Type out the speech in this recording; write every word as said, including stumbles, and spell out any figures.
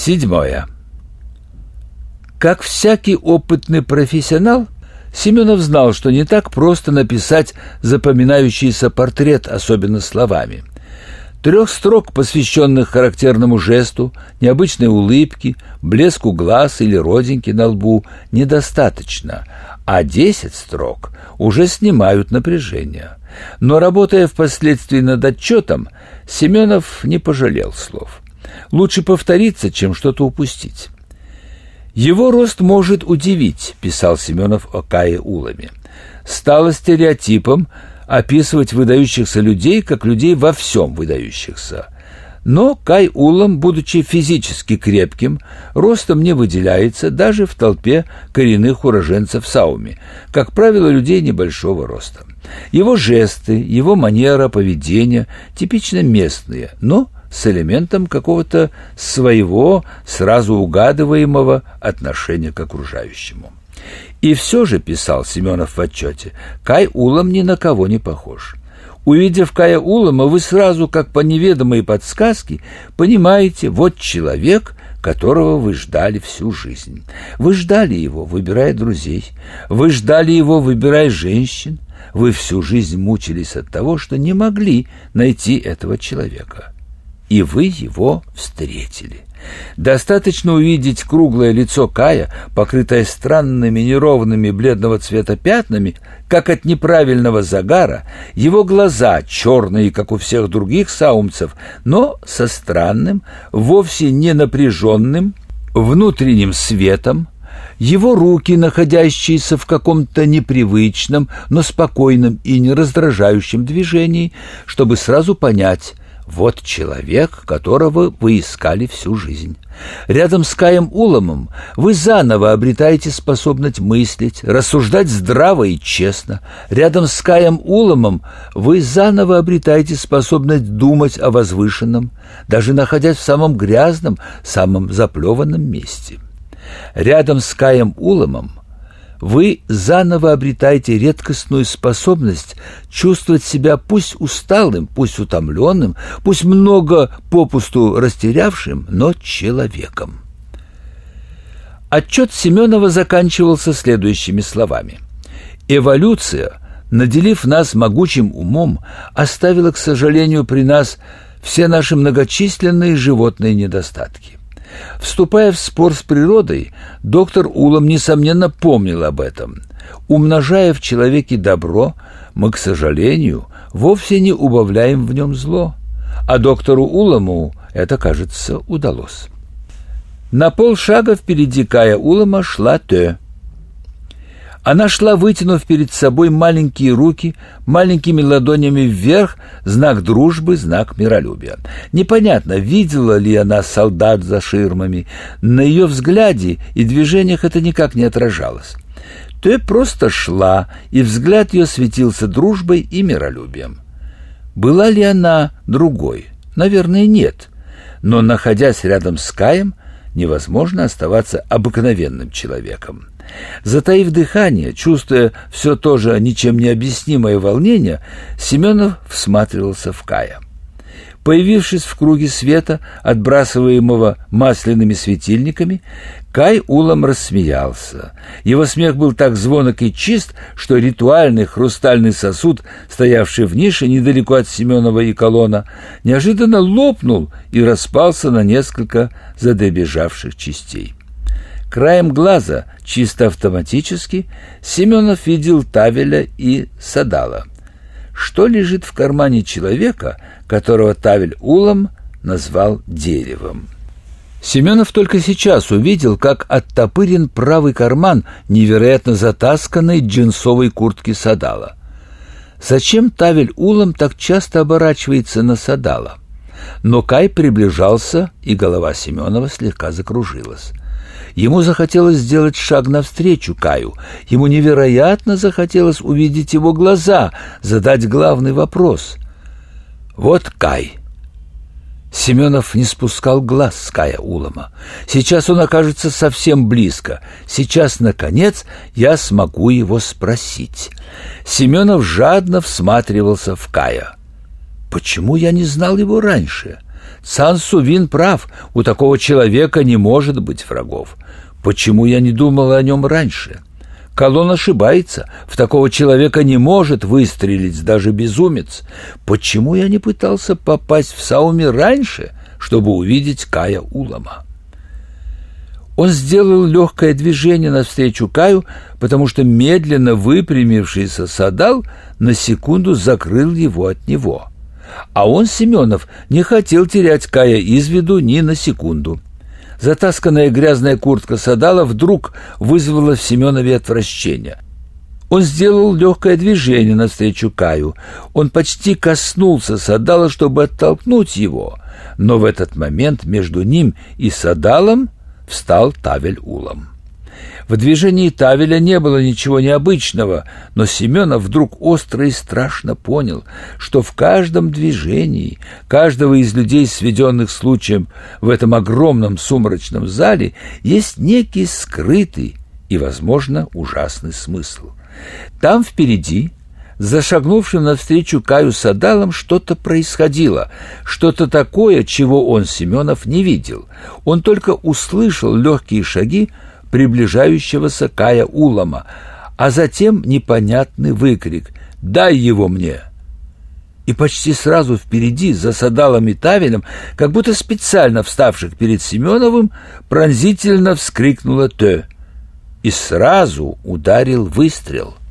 Седьмое. Как всякий опытный профессионал, Семенов знал, что не так просто написать запоминающийся портрет, особенно словами. Трех строк, посвященных характерному жесту, необычной улыбке, блеску глаз или родинке на лбу, недостаточно, а десять строк уже снимают напряжение. Но, работая впоследствии над отчетом, Семенов не пожалел слов. Лучше повториться, чем что-то упустить. «Его рост может удивить», — писал Семенов о Кае Уламе. «Стало стереотипом описывать выдающихся людей как людей во всем выдающихся. Но Кай Улам, будучи физически крепким, ростом не выделяется даже в толпе коренных уроженцев Сауми, как правило, людей небольшого роста. Его жесты, его манера поведения типично местные, но с элементом какого-то своего, сразу угадываемого отношения к окружающему. И все же, писал Семенов в отчете, Кай Улам ни на кого не похож. Увидев Кая Улама, вы сразу, как по неведомой подсказке, понимаете, вот человек, которого вы ждали всю жизнь. Вы ждали его, выбирая друзей. Вы ждали его, выбирая женщин. Вы всю жизнь мучились от того, что не могли найти этого человека. И вы его встретили. Достаточно увидеть круглое лицо Кая, покрытое странными неровными бледного цвета пятнами, как от неправильного загара, его глаза, черные, как у всех других саумцев, но со странным, вовсе не напряженным, внутренним светом, его руки, находящиеся в каком-то непривычном, но спокойном и не раздражающем движении, чтобы сразу понять – вот человек, которого вы искали всю жизнь. Рядом с Каем Уламом вы заново обретаете способность мыслить, рассуждать здраво и честно. Рядом с Каем Уламом вы заново обретаете способность думать о возвышенном, даже находясь в самом грязном, самом заплеванном месте. Рядом с Каем Уламом вы заново обретаете редкостную способность чувствовать себя пусть усталым, пусть утомленным, пусть много попусту растерявшим, но человеком. Отчет Семенова заканчивался следующими словами. «Эволюция, наделив нас могучим умом, оставила, к сожалению, при нас все наши многочисленные животные недостатки. Вступая в спор с природой, доктор Улам, несомненно, помнил об этом. Умножая в человеке добро, мы, к сожалению, вовсе не убавляем в нем зло. А доктору Уламу это, кажется, удалось». На полшага впереди Кая Улама шла Тö. Она шла, вытянув перед собой маленькие руки, маленькими ладонями вверх, знак дружбы, знак миролюбия. Непонятно, видела ли она солдат за ширмами, на ее взгляде и движениях это никак не отражалось. Тö просто шла, и взгляд ее светился дружбой и миролюбием. Была ли она другой? Наверное, нет. Но, находясь рядом с Каем, невозможно оставаться обыкновенным человеком. Затаив дыхание, чувствуя все то же ничем не объяснимое волнение, Семенов всматривался в Кая. Появившись в круге света, отбрасываемого масляными светильниками, Кай Улам рассмеялся. Его смех был так звонок и чист, что ритуальный хрустальный сосуд, стоявший в нише недалеко от Семенова и колонна, неожиданно лопнул и распался на несколько задребезжавших частей. Краем глаза, чисто автоматически, Семенов видел Тавеля и Садала. Что лежит в кармане человека, которого Тавель Улам назвал деревом? Семенов только сейчас увидел, как оттопырен правый карман невероятно затасканной джинсовой куртки Садала. Зачем Тавель Улам так часто оборачивается на Садала? Но Кай приближался, и голова Семенова слегка закружилась. Ему захотелось сделать шаг навстречу Каю. Ему невероятно захотелось увидеть его глаза, задать главный вопрос. «Вот Кай». Семенов не спускал глаз с Кая Улама. Сейчас он окажется совсем близко. Сейчас, наконец, я смогу его спросить. Семенов жадно всматривался в Кая. Почему я не знал его раньше? Сан-Сувин прав, у такого человека не может быть врагов. Почему я не думал о нем раньше? Колон ошибается, в такого человека не может выстрелить даже безумец. Почему я не пытался попасть в Сауми раньше, чтобы увидеть Кая Улама? Он сделал легкое движение навстречу Каю, потому что медленно выпрямившийся Садал на секунду закрыл его от него. А он, Семенов, не хотел терять Кая из виду ни на секунду. Затасканная грязная куртка Садала вдруг вызвала в Семенове отвращение. Он сделал легкое движение навстречу Каю. Он почти коснулся Садала, чтобы оттолкнуть его, но в этот момент между ним и Садалом встал Тавель Улам. В движении Тавеля не было ничего необычного, но Семенов вдруг остро и страшно понял, что в каждом движении каждого из людей, сведенных случаем в этом огромном сумрачном зале, есть некий скрытый и, возможно, ужасный смысл. Там впереди, за шагнувшим навстречу Каю Садалом, что-то происходило, что-то такое, чего он, Семенов, не видел. Он только услышал легкие шаги приближающегося Кая Улама, а затем непонятный выкрик «Дай его мне!». И почти сразу впереди, за Садалом и Тавелем, как будто специально вставших перед Семеновым, пронзительно вскрикнула Тö, и сразу ударил выстрел.